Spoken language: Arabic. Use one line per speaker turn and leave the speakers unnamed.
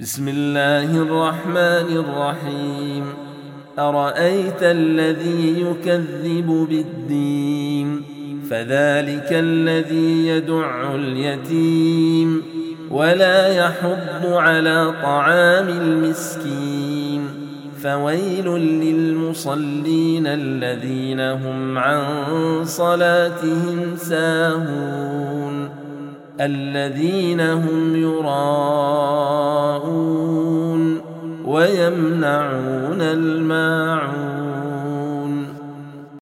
بسم الله الرحمن الرحيم. أرأيت الذي يكذب بالدين فذلك الذي يدع اليتيم ولا يحض على طعام المسكين فويل للمصلين الذين هم عن صلاتهم ساهون الذين هم يراءون ويمنعون الماعون.